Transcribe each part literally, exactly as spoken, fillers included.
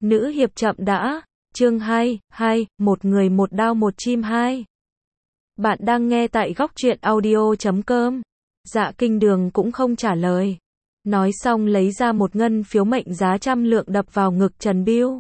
Nữ hiệp chậm đã. Chương hai, hai, một người một đao một chim hai. Bạn đang nghe tại góc truyện audio chấm com. Dạ Kinh Đường cũng không trả lời. Nói xong lấy ra một ngân phiếu mệnh giá trăm lượng đập vào ngực Trần Bưu.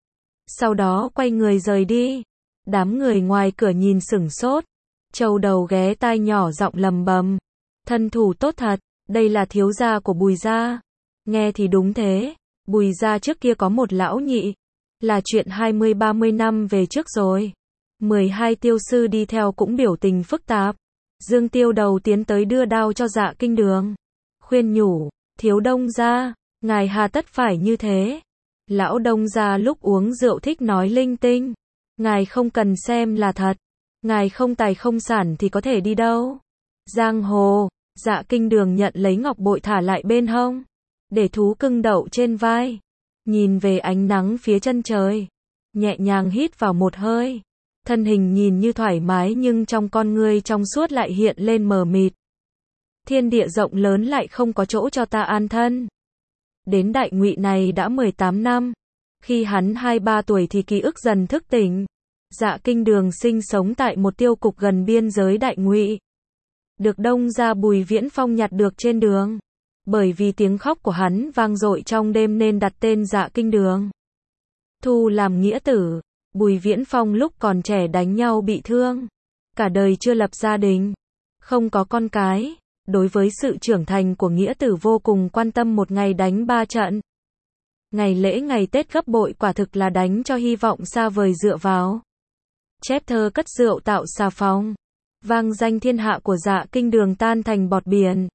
Sau đó quay người rời đi. Đám người ngoài cửa nhìn sửng sốt. Châu đầu ghé tai nhỏ giọng lầm bầm. Thân thủ tốt thật, đây là thiếu gia của Bùi gia. Nghe thì đúng thế, Bùi gia trước kia có một lão nhị. Là chuyện hai mươi ba mươi năm về trước rồi. mười hai tiêu sư đi theo cũng biểu tình phức tạp. Dương Tiêu Đầu tiến tới đưa đao cho Dạ Kinh Đường. Khuyên nhủ, thiếu đông gia, ngài hà tất phải như thế. Lão đông gia lúc uống rượu thích nói linh tinh. Ngài không cần xem là thật. Ngài không tài không sản thì có thể đi đâu. Giang hồ. Dạ Kinh Đường nhận lấy ngọc bội thả lại bên hông. Để thú cưng đậu trên vai. Nhìn về ánh nắng phía chân trời. Nhẹ nhàng hít vào một hơi. Thân hình nhìn như thoải mái nhưng trong con ngươi trong suốt lại hiện lên mờ mịt. Thiên địa rộng lớn lại không có chỗ cho ta an thân. Đến đại ngụy này đã mười tám năm. Khi hắn hai ba tuổi thì ký ức dần thức tỉnh. Dạ Kinh Đường sinh sống tại một tiêu cục gần biên giới đại ngụy. Được đông gia Bùi Viễn Phong nhặt được trên đường. Bởi vì tiếng khóc của hắn vang dội trong đêm nên đặt tên Dạ Kinh Đường. Thu làm nghĩa tử. Bùi Viễn Phong lúc còn trẻ đánh nhau bị thương. Cả đời chưa lập gia đình. Không có con cái. Đối với sự trưởng thành của nghĩa tử vô cùng quan tâm, một ngày đánh ba trận. Ngày lễ ngày Tết gấp bội, quả thực là đánh cho hy vọng xa vời dựa vào. Chép thơ cất rượu tạo xà phòng. Vang danh thiên hạ của Dạ Kinh Đường tan thành bọt biển.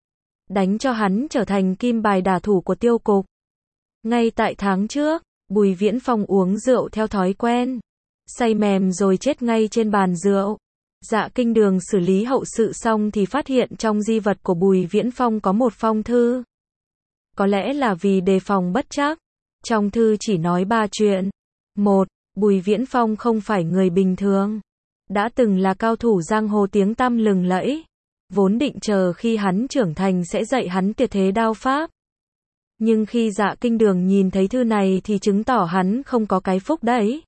Đánh cho hắn trở thành kim bài đả thủ của tiêu cục. Ngay tại tháng trước, Bùi Viễn Phong uống rượu theo thói quen. Say mềm rồi chết ngay trên bàn rượu. Dạ Kinh Đường xử lý hậu sự xong thì phát hiện trong di vật của Bùi Viễn Phong có một phong thư. Có lẽ là vì đề phòng bất trắc. Trong thư chỉ nói ba chuyện. Một, Bùi Viễn Phong không phải người bình thường. Đã từng là cao thủ giang hồ tiếng tăm lừng lẫy. Vốn định chờ khi hắn trưởng thành sẽ dạy hắn tuyệt thế đao pháp. Nhưng khi Dạ Kinh Đường nhìn thấy thư này thì chứng tỏ hắn không có cái phúc đấy.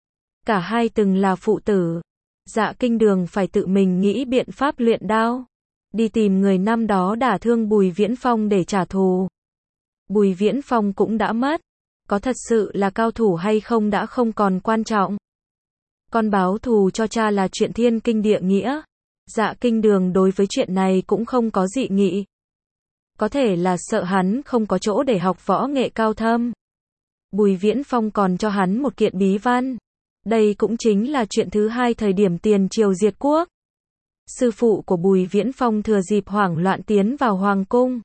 Cả hai từng là phụ tử. Dạ Kinh Đường phải tự mình nghĩ biện pháp luyện đao. Đi tìm người năm đó đả thương Bùi Viễn Phong để trả thù. Bùi Viễn Phong cũng đã mất. Có thật sự là cao thủ hay không đã không còn quan trọng. Con báo thù cho cha là chuyện thiên kinh địa nghĩa. Dạ Kinh Đường đối với chuyện này cũng không có dị nghị. Có thể là sợ hắn không có chỗ để học võ nghệ cao thâm. Bùi Viễn Phong còn cho hắn một kiện bí văn. Đây cũng chính là chuyện thứ hai thời điểm tiền triều diệt quốc. Sư phụ của Bùi Viễn Phong thừa dịp hoảng loạn tiến vào hoàng cung.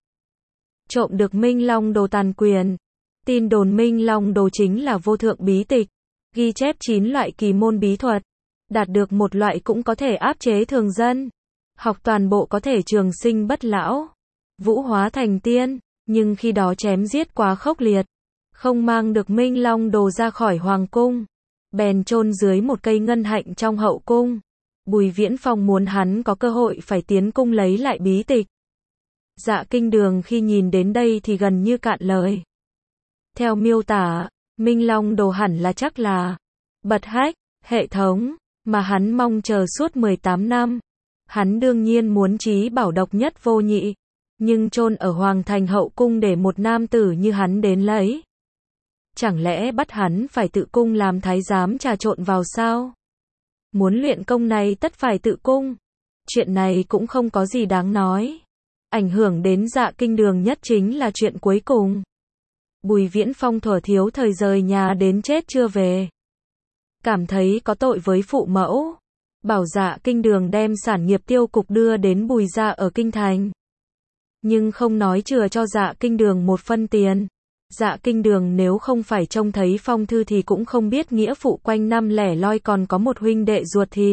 Trộm được Minh Long Đồ tàn quyền. Tin đồn Minh Long Đồ chính là vô thượng bí tịch. Ghi chép chín loại kỳ môn bí thuật. Đạt được một loại cũng có thể áp chế thường dân. Học toàn bộ có thể trường sinh bất lão. Vũ hóa thành tiên. Nhưng khi đó chém giết quá khốc liệt. Không mang được Minh Long Đồ ra khỏi hoàng cung. Bèn chôn dưới một cây ngân hạnh trong hậu cung. Bùi Viễn Phong muốn hắn có cơ hội phải tiến cung lấy lại bí tịch. Dạ Kinh Đường khi nhìn đến đây thì gần như cạn lời. Theo miêu tả, Minh Long Đồ hẳn là chắc là bật hách, hệ thống, mà hắn mong chờ suốt mười tám năm. Hắn đương nhiên muốn trí bảo độc nhất vô nhị. Nhưng chôn ở hoàng thành hậu cung để một nam tử như hắn đến lấy. Chẳng lẽ bắt hắn phải tự cung làm thái giám trà trộn vào sao? Muốn luyện công này tất phải tự cung. Chuyện này cũng không có gì đáng nói. Ảnh hưởng đến Dạ Kinh Đường nhất chính là chuyện cuối cùng. Bùi Viễn Phong thuở thiếu thời rời nhà đến chết chưa về. Cảm thấy có tội với phụ mẫu. Bảo Dạ Kinh Đường đem sản nghiệp tiêu cục đưa đến Bùi gia ở Kinh Thành. Nhưng không nói chừa cho Dạ Kinh Đường một phân tiền. Dạ Kinh Đường nếu không phải trông thấy phong thư thì cũng không biết nghĩa phụ quanh năm lẻ loi còn có một huynh đệ ruột thịt.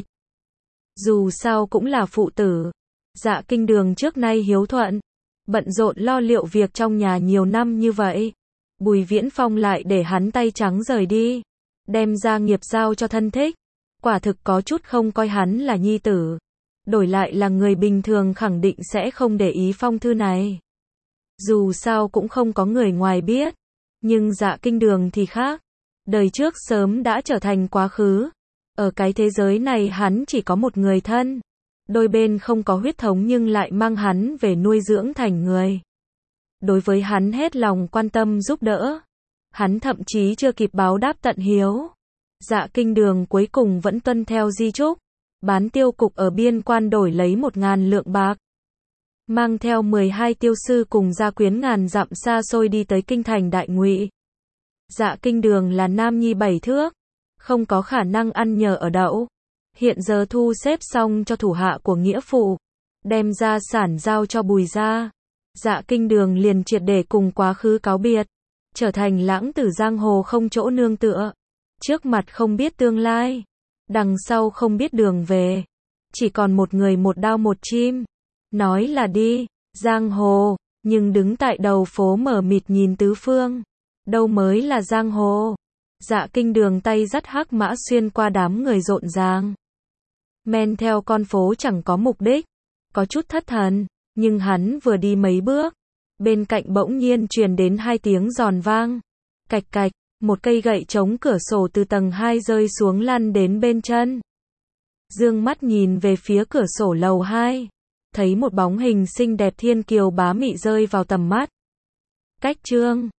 Dù sao cũng là phụ tử. Dạ Kinh Đường trước nay hiếu thuận. Bận rộn lo liệu việc trong nhà nhiều năm như vậy. Bùi Viễn Phong lại để hắn tay trắng rời đi. Đem gia nghiệp giao cho thân thích. Quả thực có chút không coi hắn là nhi tử. Đổi lại là người bình thường khẳng định sẽ không để ý phong thư này. Dù sao cũng không có người ngoài biết. Nhưng Dạ Kinh Đường thì khác. Đời trước sớm đã trở thành quá khứ. Ở cái thế giới này hắn chỉ có một người thân. Đôi bên không có huyết thống nhưng lại mang hắn về nuôi dưỡng thành người. Đối với hắn hết lòng quan tâm giúp đỡ. Hắn thậm chí chưa kịp báo đáp tận hiếu. Dạ Kinh Đường cuối cùng vẫn tuân theo di chúc. Bán tiêu cục ở biên quan đổi lấy một ngàn lượng bạc. Mang theo mười hai tiêu sư cùng gia quyến ngàn dặm xa xôi đi tới kinh thành Đại Ngụy. Dạ Kinh Đường là nam nhi bảy thước. Không có khả năng ăn nhờ ở đậu. Hiện giờ thu xếp xong cho thủ hạ của nghĩa phụ. Đem gia sản giao cho Bùi gia. Dạ Kinh Đường liền triệt để cùng quá khứ cáo biệt. Trở thành lãng tử giang hồ không chỗ nương tựa. Trước mặt không biết tương lai. Đằng sau không biết đường về. Chỉ còn một người một đao một chim. Nói là đi, giang hồ, nhưng đứng tại đầu phố mở mịt nhìn tứ phương. Đâu mới là giang hồ. Dạ Kinh Đường tay dắt hắc mã xuyên qua đám người rộn ràng. Men theo con phố chẳng có mục đích. Có chút thất thần, nhưng hắn vừa đi mấy bước. Bên cạnh bỗng nhiên truyền đến hai tiếng giòn vang. Cạch cạch, một cây gậy chống cửa sổ từ tầng hai rơi xuống lăn đến bên chân. Dương mắt nhìn về phía cửa sổ lầu hai. Thấy một bóng hình xinh đẹp thiên kiều bá mị rơi vào tầm mắt. Cách chương